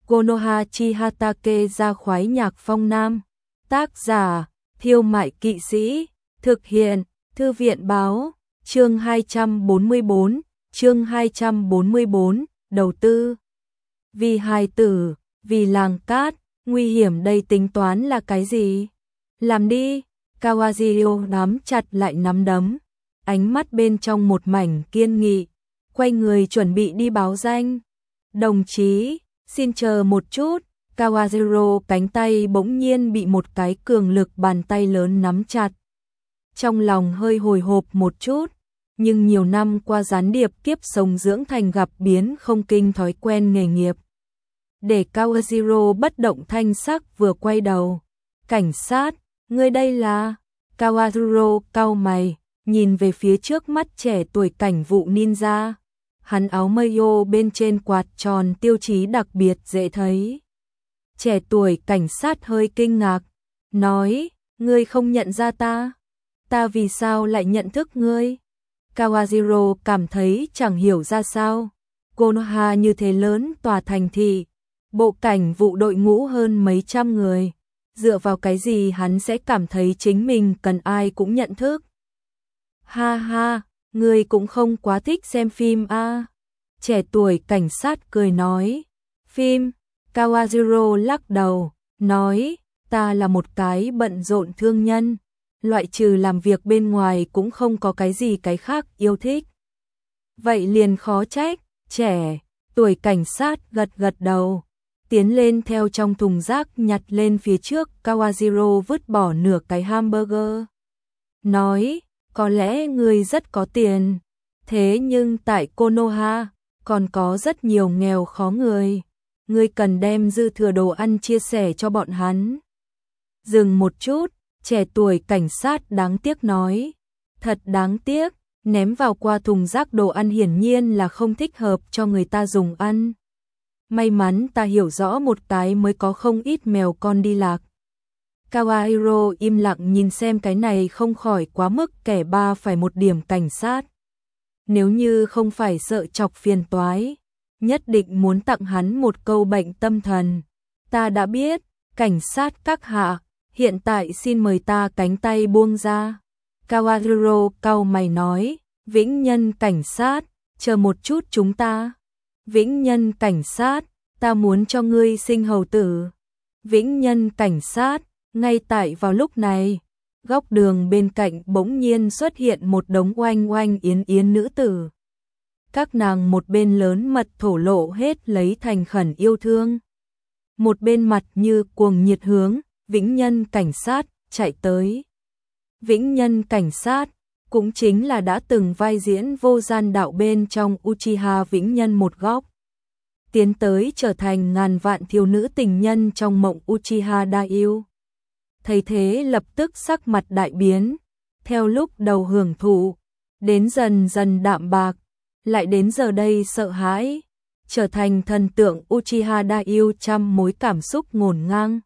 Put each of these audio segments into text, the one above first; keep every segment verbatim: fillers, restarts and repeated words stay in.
Konoha Chihatake ra khoái nhạc phong nam. Tác giả, Thiêu Mại Kỵ Sĩ. Thực hiện, Thư viện Báo. Chương hai trăm bốn mươi bốn. Chương hai trăm bốn mươi bốn. Đầu tư. Vì hài tử, vì làng cát, nguy hiểm đây tính toán là cái gì? Làm đi. Kawajiro nắm chặt lại nắm đấm, ánh mắt bên trong một mảnh kiên nghị, quay người chuẩn bị đi báo danh. Đồng chí, xin chờ một chút. Kawajiro cánh tay bỗng nhiên bị một cái cường lực bàn tay lớn nắm chặt. Trong lòng hơi hồi hộp một chút, nhưng nhiều năm qua gián điệp kiếp sống dưỡng thành gặp biến không kinh thói quen nghề nghiệp. Để Kawajiro bất động thanh sắc vừa quay đầu. Cảnh sát, ngươi đây là? Kawajiro cau mày, nhìn về phía trước mắt trẻ tuổi cảnh vụ ninja. Hắn áo mayo bên trên quạt tròn tiêu chí đặc biệt dễ thấy. Trẻ tuổi cảnh sát hơi kinh ngạc, nói, ngươi không nhận ra ta? Ta vì sao lại nhận thức ngươi? Kawajiro cảm thấy chẳng hiểu ra sao. Konoha như thế lớn tòa thành thị, bộ cảnh vụ đội ngũ hơn mấy trăm người. Dựa vào cái gì hắn sẽ cảm thấy chính mình cần ai cũng nhận thức? Ha ha, ngươi cũng không quá thích xem phim à? Trẻ tuổi cảnh sát cười nói. Phim? Kawajiro lắc đầu, nói, ta là một cái bận rộn thương nhân, loại trừ làm việc bên ngoài cũng không có cái gì cái khác yêu thích. Vậy liền khó trách. Trẻ tuổi cảnh sát gật gật đầu, tiến lên theo trong thùng rác nhặt lên phía trước Kawajiro vứt bỏ nửa cái hamburger. Nói, có lẽ ngươi rất có tiền, thế nhưng tại Konoha còn có rất nhiều nghèo khó người. Ngươi cần đem dư thừa đồ ăn chia sẻ cho bọn hắn. Dừng một chút, trẻ tuổi cảnh sát đáng tiếc nói. Thật đáng tiếc, ném vào qua thùng rác đồ ăn hiển nhiên là không thích hợp cho người ta dùng ăn. May mắn ta hiểu rõ một cái mới có không ít mèo con đi lạc. Kawajiro im lặng nhìn xem cái này không khỏi quá mức kẻ ba phải một điểm cảnh sát. Nếu như không phải sợ chọc phiền toái, nhất định muốn tặng hắn một câu bệnh tâm thần. Ta đã biết, cảnh sát các hạ, hiện tại xin mời ta cánh tay buông ra. Kawajiro cau mày nói, Vĩnh Nhân cảnh sát, chờ một chút chúng ta. Vĩnh Nhân cảnh sát, ta muốn cho ngươi sinh hầu tử. Vĩnh Nhân cảnh sát, ngay tại vào lúc này, góc đường bên cạnh bỗng nhiên xuất hiện một đống oanh oanh yến yến nữ tử. Các nàng một bên lớn mật thổ lộ hết lấy thành khẩn yêu thương, một bên mặt như cuồng nhiệt hướng Vĩnh Nhân cảnh sát chạy tới. Vĩnh Nhân cảnh sát cũng chính là đã từng vai diễn vô gian đạo bên trong Uchiha Vĩnh Nhân một góc, tiến tới trở thành ngàn vạn thiếu nữ tình nhân trong mộng Uchiha Daioh. Thấy thế lập tức sắc mặt đại biến, theo lúc đầu hưởng thụ, đến dần dần đạm bạc, lại đến giờ đây sợ hãi, trở thành thần tượng Uchiha Daioh trăm mối cảm xúc ngổn ngang.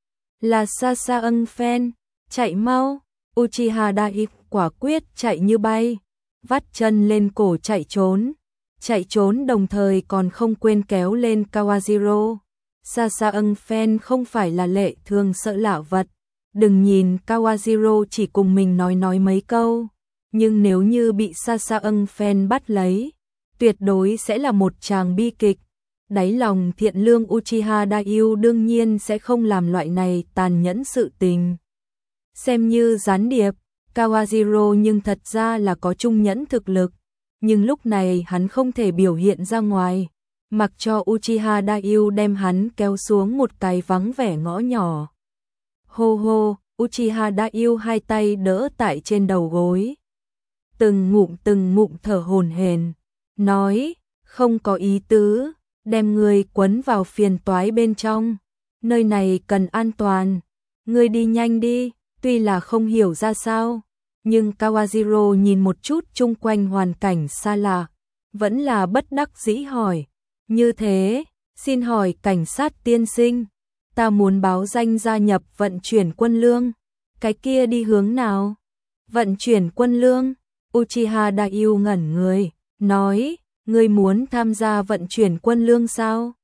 Là Sasa ân fan, chạy mau. Uchiha Daioh quả quyết chạy như bay, vắt chân lên cổ chạy trốn. Chạy trốn đồng thời còn không quên kéo lên Kawajiro. Sasa ân fan không phải là lệ thường sợ lạ vật. Đừng nhìn Kawajiro chỉ cùng mình nói nói mấy câu, nhưng nếu như bị Sasa ân fan bắt lấy, tuyệt đối sẽ là một tràng bi kịch. Đáy lòng thiện lương Uchiha Daioh đương nhiên sẽ không làm loại này tàn nhẫn sự tình. Xem như gián điệp, Kawajiro nhưng thật ra là có trung nhẫn thực lực, nhưng lúc này hắn không thể biểu hiện ra ngoài, mặc cho Uchiha Daioh đem hắn kéo xuống một cái vắng vẻ ngõ nhỏ. Hô hô, Uchiha Daioh hai tay đỡ tại trên đầu gối, từng ngụm từng ngụm thở hổn hển, nói, không có ý tứ, đem người quấn vào phiền toái bên trong, nơi này cần an toàn, ngươi đi nhanh đi. Tuy là không hiểu ra sao, nhưng Kawajiro nhìn một chút chung quanh hoàn cảnh xa lạ, vẫn là bất đắc dĩ hỏi, như thế, xin hỏi cảnh sát tiên sinh, ta muốn báo danh gia nhập vận chuyển quân lương, cái kia đi hướng nào? Vận chuyển quân lương? Uchiha Daioh ngẩn người, nói, ngươi muốn tham gia vận chuyển quân lương sao?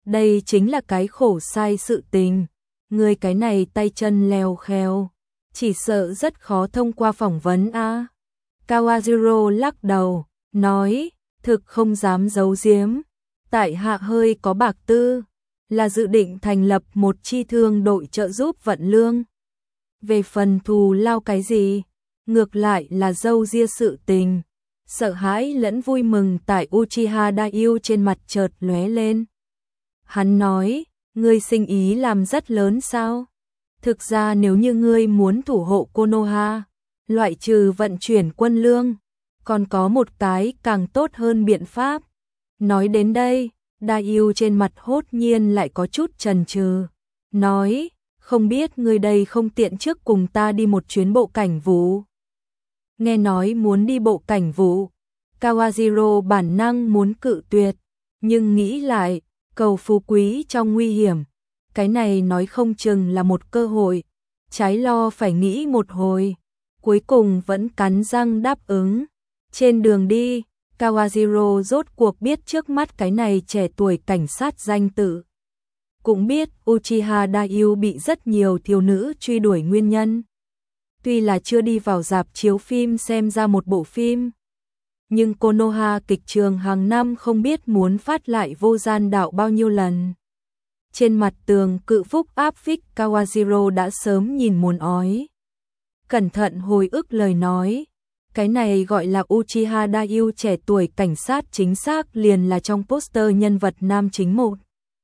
Đây chính là cái khổ sai sự tình. Người cái này tay chân lèo khèo, chỉ sợ rất khó thông qua phỏng vấn a. À. Kawajiro lắc đầu, nói, thực không dám giấu giếm. Tại hạ hơi có bạc tư, là dự định thành lập một chi thương đội trợ giúp vận lương. Về phần thù lao cái gì, ngược lại là dâu ria sự tình. Sợ hãi lẫn vui mừng tại Uchiha Daioh trên mặt chợt lóe lên. Hắn nói, ngươi sinh ý làm rất lớn sao? Thực ra nếu như ngươi muốn thủ hộ Konoha, loại trừ vận chuyển quân lương, còn có một cái càng tốt hơn biện pháp. Nói đến đây, Daioh trên mặt hốt nhiên lại có chút chần chừ, nói, không biết ngươi đây không tiện trước cùng ta đi một chuyến bộ cảnh vụ. Nghe nói muốn đi bộ cảnh vụ, Kawajiro bản năng muốn cự tuyệt, nhưng nghĩ lại, cầu phú quý trong nguy hiểm, cái này nói không chừng là một cơ hội, trái lo phải nghĩ một hồi, cuối cùng vẫn cắn răng đáp ứng. Trên đường đi, Kawajiro rốt cuộc biết trước mắt cái này trẻ tuổi cảnh sát danh tự. Cũng biết Uchiha Daioh bị rất nhiều thiếu nữ truy đuổi nguyên nhân. Tuy là chưa đi vào rạp chiếu phim xem ra một bộ phim, nhưng Konoha kịch trường hàng năm không biết muốn phát lại vô gian đạo bao nhiêu lần. Trên mặt tường cự phúc áp phích Kawajiro đã sớm nhìn muốn ói. Cẩn thận hồi ức lời nói, cái này gọi là Uchiha Daioh trẻ tuổi cảnh sát chính xác liền là trong poster nhân vật nam chính một.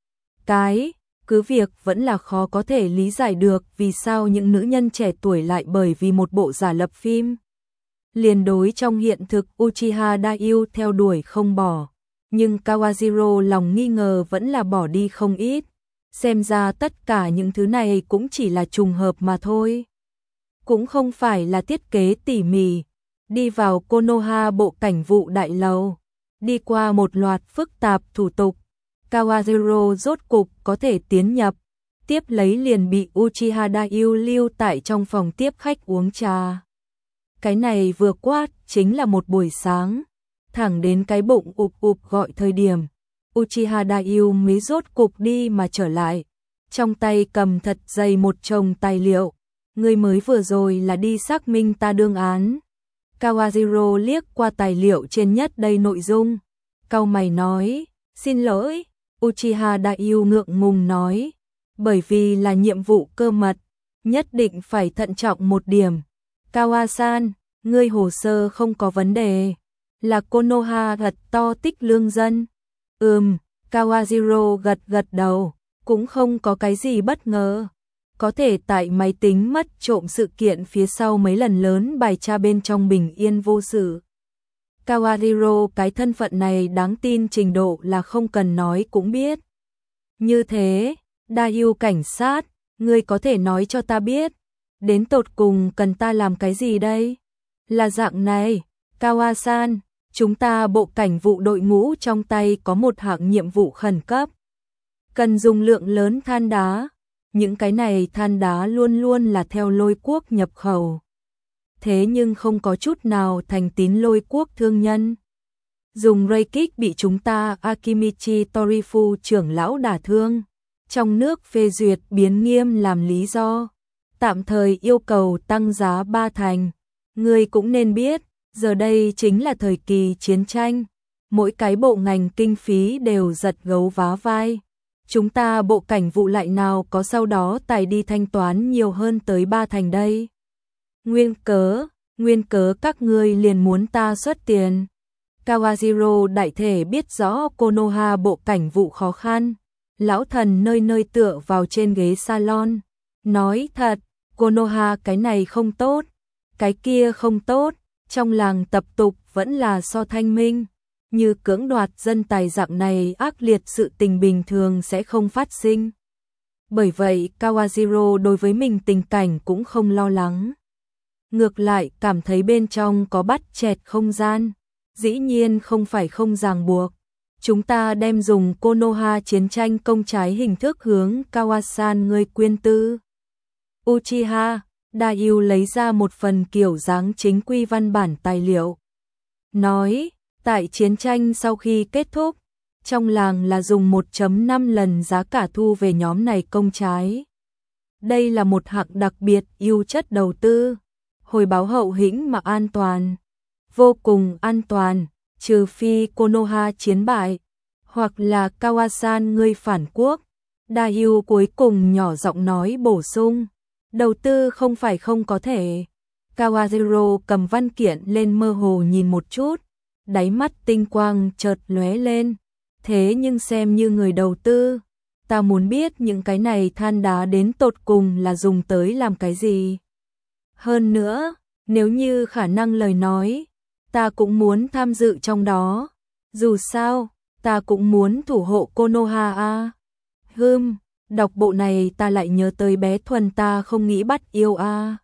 Cái, cứ việc vẫn là khó có thể lý giải được vì sao những nữ nhân trẻ tuổi lại bởi vì một bộ giả lập phim. Liền đối trong hiện thực Uchiha Daioh theo đuổi không bỏ, nhưng Kawajiro lòng nghi ngờ vẫn là bỏ đi không ít. Xem ra tất cả những thứ này cũng chỉ là trùng hợp mà thôi. Cũng không phải là thiết kế tỉ mỉ. Đi vào Konoha bộ cảnh vụ đại lầu, đi qua một loạt phức tạp thủ tục, Kawajiro rốt cục có thể tiến nhập, tiếp lấy liền bị Uchiha Daioh lưu tại trong phòng tiếp khách uống trà. Cái này vừa quát chính là một buổi sáng, thẳng đến cái bụng ụp ụp gọi thời điểm, Uchiha Daioh mới rốt cục đi mà trở lại, trong tay cầm thật dày một chồng tài liệu, người mới vừa rồi là đi xác minh ta đương án. Kawajiro liếc qua tài liệu trên nhất đây nội dung, cau mày nói, xin lỗi, Uchiha Daioh ngượng ngùng nói, bởi vì là nhiệm vụ cơ mật, nhất định phải thận trọng một điểm. Kawasan, ngươi hồ sơ không có vấn đề, là Konoha thật to tích lương dân. Ừm, Kawajiro gật gật đầu, cũng không có cái gì bất ngờ. Có thể tại máy tính mất trộm sự kiện phía sau mấy lần lớn bài tra bên trong bình yên vô sự. Kawajiro cái thân phận này đáng tin trình độ là không cần nói cũng biết. Như thế, Daioh cảnh sát, ngươi có thể nói cho ta biết, đến tột cùng cần ta làm cái gì đây? Là dạng này, Kawasan, chúng ta bộ cảnh vụ đội ngũ trong tay có một hạng nhiệm vụ khẩn cấp. Cần dùng lượng lớn than đá. Những cái này than đá luôn luôn là theo Lôi Quốc nhập khẩu. Thế nhưng không có chút nào thành tín Lôi Quốc thương nhân. Dùng ray kích bị chúng ta Akimichi Torifu trưởng lão đả thương. Trong nước phê duyệt biến nghiêm làm lý do. Tạm thời yêu cầu tăng giá ba thành. Ngươi cũng nên biết, giờ đây chính là thời kỳ chiến tranh. Mỗi cái bộ ngành kinh phí đều giật gấu vá vai. Chúng ta bộ cảnh vụ lại nào có sau đó tài đi thanh toán nhiều hơn tới ba thành đây. Nguyên cớ, nguyên cớ các ngươi liền muốn ta xuất tiền. Kawajiro đại thể biết rõ Konoha bộ cảnh vụ khó khăn. Lão thần nơi nơi tựa vào trên ghế salon. Nói thật, Konoha cái này không tốt, cái kia không tốt, trong làng tập tục vẫn là so thanh minh. Như cưỡng đoạt dân tài dạng này ác liệt sự tình bình thường sẽ không phát sinh. Bởi vậy Kawajiro đối với mình tình cảnh cũng không lo lắng. Ngược lại cảm thấy bên trong có bắt chẹt không gian. Dĩ nhiên không phải không ràng buộc. Chúng ta đem dùng Konoha chiến tranh công trái hình thức hướng Kawasan ngươi quyên tư. Uchiha Daioh lấy ra một phần kiểu dáng chính quy văn bản tài liệu. Nói, tại chiến tranh sau khi kết thúc, trong làng là dùng một phẩy năm lần giá cả thu về nhóm này công trái. Đây là một hạng đặc biệt ưu chất đầu tư, hồi báo hậu hĩnh mà an toàn, vô cùng an toàn, trừ phi Konoha chiến bại, hoặc là Kawasan ngươi phản quốc. Dayu cuối cùng nhỏ giọng nói bổ sung, đầu tư không phải không có thể. Kawajiro cầm văn kiện lên mơ hồ nhìn một chút, đáy mắt tinh quang chợt lóe lên, thế nhưng xem như người đầu tư, ta muốn biết những cái này than đá đến tột cùng là dùng tới làm cái gì. Hơn nữa, nếu như khả năng lời nói, ta cũng muốn tham dự trong đó, dù sao, ta cũng muốn thủ hộ Konoha a. Hừm, đọc bộ này ta lại nhớ tới bé Thuần ta không nghĩ bắt yêu a.